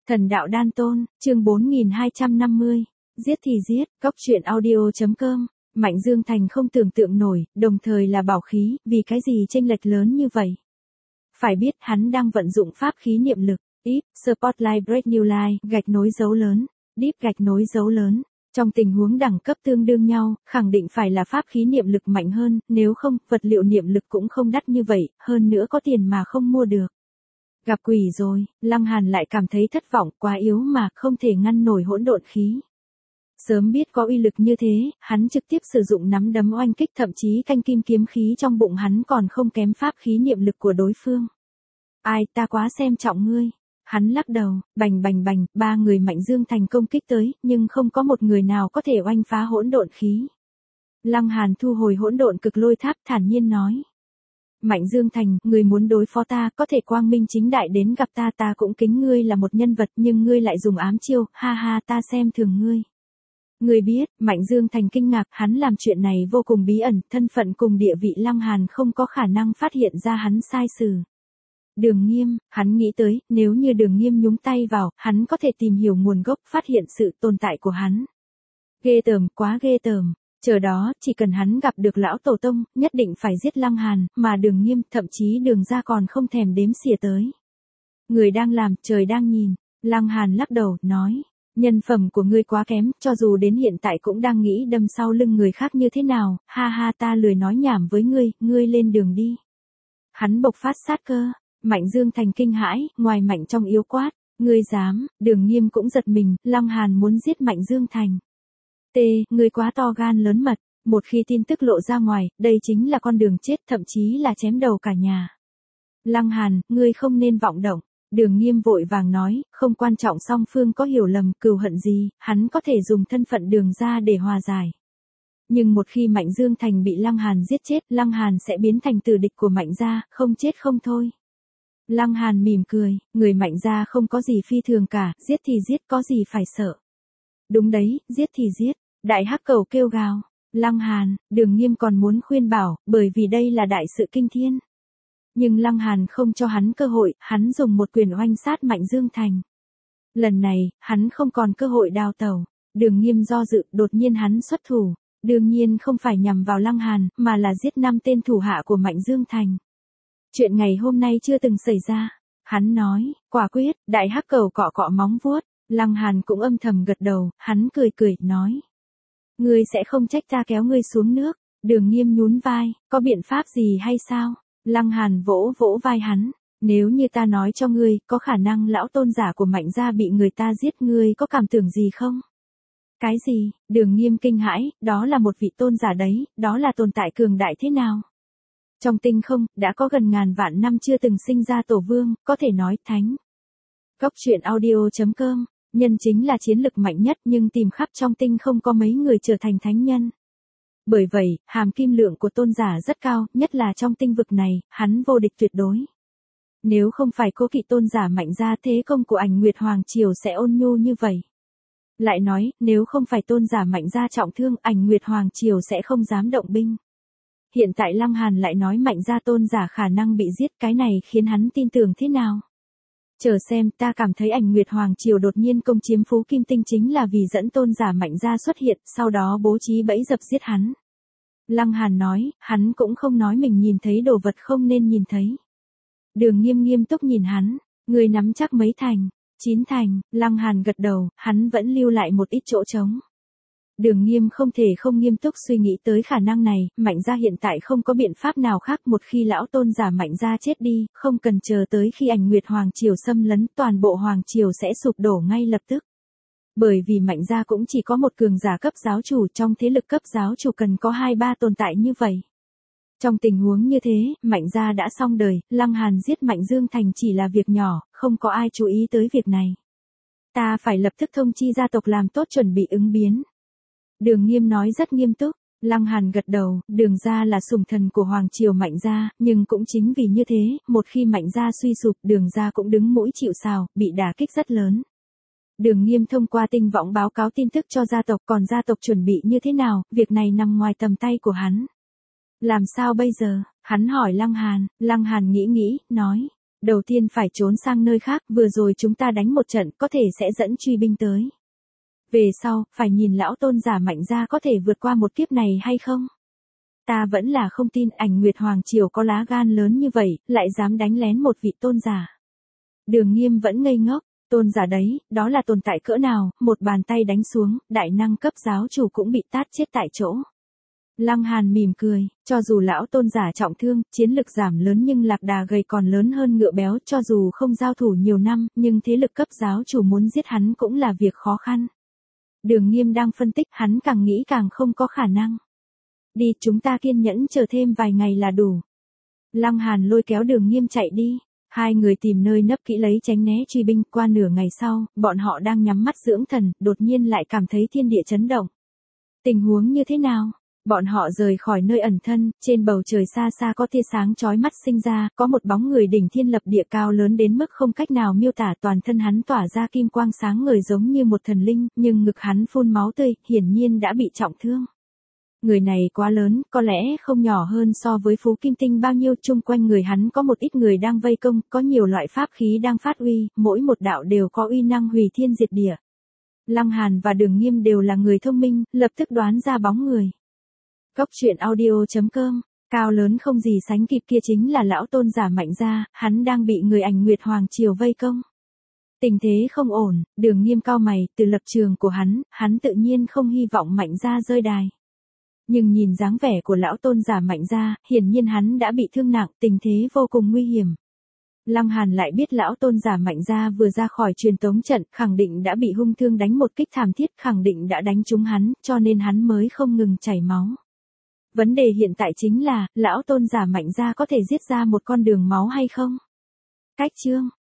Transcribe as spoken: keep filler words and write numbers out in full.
Thần đạo đan tôn, chương bốn nghìn hai trăm năm mươi. Giết thì giết, cóc truyện audio.com. Mạnh Dương Thành không tưởng tượng nổi, đồng thời là bảo khí, vì cái gì chênh lệch lớn như vậy. Phải biết hắn đang vận dụng pháp khí niệm lực, Deep, Spotlight Break New Line, gạch nối dấu lớn, Deep gạch nối dấu lớn. Trong tình huống đẳng cấp tương đương nhau, khẳng định phải là pháp khí niệm lực mạnh hơn, nếu không, vật liệu niệm lực cũng không đắt như vậy, hơn nữa có tiền mà không mua được. Gặp quỷ rồi, Lăng Hàn lại cảm thấy thất vọng, quá yếu mà, không thể ngăn nổi hỗn độn khí. Sớm biết có uy lực như thế, hắn trực tiếp sử dụng nắm đấm oanh kích, thậm chí canh kim kiếm khí trong bụng hắn còn không kém pháp khí niệm lực của đối phương. Ai, ta quá xem trọng ngươi. Hắn lắc đầu, bành bành bành, ba người Mạnh Dương Thành công kích tới, nhưng không có một người nào có thể oanh phá hỗn độn khí. Lăng Hàn thu hồi hỗn độn cực lôi tháp, thản nhiên nói. Mạnh Dương Thành, người muốn đối phó ta, có thể quang minh chính đại đến gặp ta, ta cũng kính ngươi là một nhân vật, nhưng ngươi lại dùng ám chiêu, ha ha, ta xem thường ngươi. Ngươi biết, Mạnh Dương Thành kinh ngạc, hắn làm chuyện này vô cùng bí ẩn, thân phận cùng địa vị Lăng Hàn không có khả năng phát hiện ra hắn sai sử. Đường Nghiêm, hắn nghĩ tới, nếu như Đường Nghiêm nhúng tay vào, hắn có thể tìm hiểu nguồn gốc, phát hiện sự tồn tại của hắn. Ghê tởm, quá ghê tởm. Chờ đó, chỉ cần hắn gặp được lão tổ tông, nhất định phải giết Lăng Hàn, mà Đường Nghiêm, thậm chí Đường gia còn không thèm đếm xỉa tới. Người đang làm, trời đang nhìn. Lăng Hàn lắc đầu, nói, nhân phẩm của ngươi quá kém, cho dù đến hiện tại cũng đang nghĩ đâm sau lưng người khác như thế nào, ha ha, ta lười nói nhảm với ngươi, ngươi lên đường đi. Hắn bộc phát sát cơ. Mạnh Dương Thành kinh hãi, ngoài mạnh trong yếu quát, ngươi dám, Đường Nghiêm cũng giật mình, Lăng Hàn muốn giết Mạnh Dương Thành. T, ngươi quá to gan lớn mật, một khi tin tức lộ ra ngoài, đây chính là con đường chết, thậm chí là chém đầu cả nhà. Lăng Hàn, ngươi không nên vọng động, Đường Nghiêm vội vàng nói, không quan trọng song phương có hiểu lầm, cừu hận gì, hắn có thể dùng thân phận Đường gia để hòa giải. Nhưng một khi Mạnh Dương Thành bị Lăng Hàn giết chết, Lăng Hàn sẽ biến thành tử địch của Mạnh gia, không chết không thôi. Lăng Hàn mỉm cười, người Mạnh gia không có gì phi thường cả, giết thì giết, có gì phải sợ. Đúng đấy, giết thì giết, đại hắc cầu kêu gào. Lăng Hàn, Đường Nghiêm còn muốn khuyên bảo, bởi vì đây là đại sự kinh thiên. Nhưng Lăng Hàn không cho hắn cơ hội, hắn dùng một quyền oanh sát Mạnh Dương Thành. Lần này, hắn không còn cơ hội đào tẩu. Đường Nghiêm do dự, đột nhiên hắn xuất thủ. Đương nhiên không phải nhằm vào Lăng Hàn, mà là giết năm tên thủ hạ của Mạnh Dương Thành. Chuyện ngày hôm nay chưa từng xảy ra. Hắn nói, quả quyết, đại hắc cầu cọ cọ móng vuốt. Lăng Hàn cũng âm thầm gật đầu, hắn cười cười, nói. Ngươi sẽ không trách ta kéo ngươi xuống nước. Đường Nghiêm nhún vai, có biện pháp gì hay sao? Lăng Hàn vỗ vỗ vai hắn. Nếu như ta nói cho ngươi, có khả năng lão tôn giả của Mạnh gia bị người ta giết, ngươi có cảm tưởng gì không? Cái gì? Đường Nghiêm kinh hãi, đó là một vị tôn giả đấy, đó là tồn tại cường đại thế nào? Trong tinh không, đã có gần ngàn vạn năm chưa từng sinh ra tổ vương, có thể nói thánh. Cóc truyện audio.com, nhân chính là chiến lực mạnh nhất nhưng tìm khắp trong tinh không có mấy người trở thành thánh nhân. Bởi vậy, hàm kim lượng của tôn giả rất cao, nhất là trong tinh vực này, hắn vô địch tuyệt đối. Nếu không phải cố kỵ tôn giả Mạnh gia, thế công của Ảnh Nguyệt Hoàng Triều sẽ ôn nhu như vậy. Lại nói, nếu không phải tôn giả Mạnh gia trọng thương, Ảnh Nguyệt Hoàng Triều sẽ không dám động binh. Hiện tại Lăng Hàn lại nói Mạnh gia tôn giả khả năng bị giết, cái này khiến hắn tin tưởng thế nào? Chờ xem, ta cảm thấy Ảnh Nguyệt Hoàng Triều đột nhiên công chiếm Phú Kim Tinh chính là vì dẫn tôn giả Mạnh gia xuất hiện, sau đó bố trí bẫy dập giết hắn. Lăng Hàn nói, hắn cũng không nói mình nhìn thấy đồ vật không nên nhìn thấy. Đường Nghiêm nghiêm túc nhìn hắn, người nắm chắc mấy thành? Chín thành, Lăng Hàn gật đầu, hắn vẫn lưu lại một ít chỗ trống. Đường Nghiêm không thể không nghiêm túc suy nghĩ tới khả năng này, Mạnh gia hiện tại không có biện pháp nào khác, một khi lão tôn giả Mạnh gia chết đi, không cần chờ tới khi Ảnh Nguyệt Hoàng Triều xâm lấn, toàn bộ Hoàng Triều sẽ sụp đổ ngay lập tức. Bởi vì Mạnh gia cũng chỉ có một cường giả cấp giáo chủ, trong thế lực cấp giáo chủ cần có hai ba tồn tại như vậy. Trong tình huống như thế, Mạnh gia đã xong đời, Lăng Hàn giết Mạnh Dương Thành chỉ là việc nhỏ, không có ai chú ý tới việc này. Ta phải lập tức thông chi gia tộc làm tốt chuẩn bị ứng biến. Đường Nghiêm nói rất nghiêm túc. Lăng Hàn gật đầu, Đường gia là sủng thần của Hoàng Triều Mạnh gia, nhưng cũng chính vì như thế, một khi Mạnh gia suy sụp, Đường gia cũng đứng mũi chịu sào, bị đả kích rất lớn. Đường Nghiêm thông qua tinh võng báo cáo tin tức cho gia tộc, còn gia tộc chuẩn bị như thế nào, việc này nằm ngoài tầm tay của hắn. Làm sao bây giờ? Hắn hỏi Lăng Hàn, Lăng Hàn nghĩ nghĩ, nói, Đầu tiên phải trốn sang nơi khác, vừa rồi chúng ta đánh một trận có thể sẽ dẫn truy binh tới. Về sau, phải nhìn lão tôn giả Mạnh gia có thể vượt qua một kiếp này hay không? Ta vẫn là không tin Ảnh Nguyệt Hoàng Triều có lá gan lớn như vậy, lại dám đánh lén một vị tôn giả. Đường Nghiêm vẫn ngây ngốc, tôn giả đấy, đó là tồn tại cỡ nào, một bàn tay đánh xuống, đại năng cấp giáo chủ cũng bị tát chết tại chỗ. Lăng Hàn mỉm cười, cho dù lão tôn giả trọng thương, chiến lực giảm lớn nhưng lạc đà gầy còn lớn hơn ngựa béo, cho dù không giao thủ nhiều năm, nhưng thế lực cấp giáo chủ muốn giết hắn cũng là việc khó khăn. Đường Nghiêm đang phân tích, hắn càng nghĩ càng không có khả năng. Đi, chúng ta kiên nhẫn chờ thêm vài ngày là đủ. Lăng Hàn lôi kéo Đường Nghiêm chạy đi. Hai người tìm nơi nấp kỹ lấy tránh né truy binh. Qua nửa ngày sau, bọn họ đang nhắm mắt dưỡng thần, đột nhiên lại cảm thấy thiên địa chấn động. Tình huống như thế nào? Bọn họ rời khỏi nơi ẩn thân, trên bầu trời xa xa có tia sáng chói mắt sinh ra, có một bóng người đỉnh thiên lập địa cao lớn đến mức không cách nào miêu tả, toàn thân hắn tỏa ra kim quang sáng ngời giống như một thần linh, nhưng ngực hắn phun máu tươi, hiển nhiên đã bị trọng thương. Người này quá lớn, có lẽ không nhỏ hơn so với Phú Kim Tinh bao nhiêu, chung quanh người hắn có một ít người đang vây công, có nhiều loại pháp khí đang phát uy, mỗi một đạo đều có uy năng hủy thiên diệt địa. Lăng Hàn và Đường Nghiêm đều là người thông minh, lập tức đoán ra bóng người. Cốc truyện audio chấm com, cao lớn không gì sánh kịp kia chính là lão tôn giả Mạnh gia, hắn đang bị người Ảnh Nguyệt Hoàng Triều vây công. Tình thế không ổn, Đường Nghiêm cau mày, từ lập trường của hắn, hắn tự nhiên không hy vọng Mạnh gia rơi đài. Nhưng nhìn dáng vẻ của lão tôn giả Mạnh gia, hiển nhiên hắn đã bị thương nặng, tình thế vô cùng nguy hiểm. Lăng Hàn lại biết lão tôn giả Mạnh gia vừa ra khỏi truyền tống trận, khẳng định đã bị hung thương đánh một kích thảm thiết, khẳng định đã đánh trúng hắn, cho nên hắn mới không ngừng chảy máu. Vấn đề hiện tại chính là, lão tôn giả Mạnh gia có thể giết ra một con đường máu hay không? Cách chương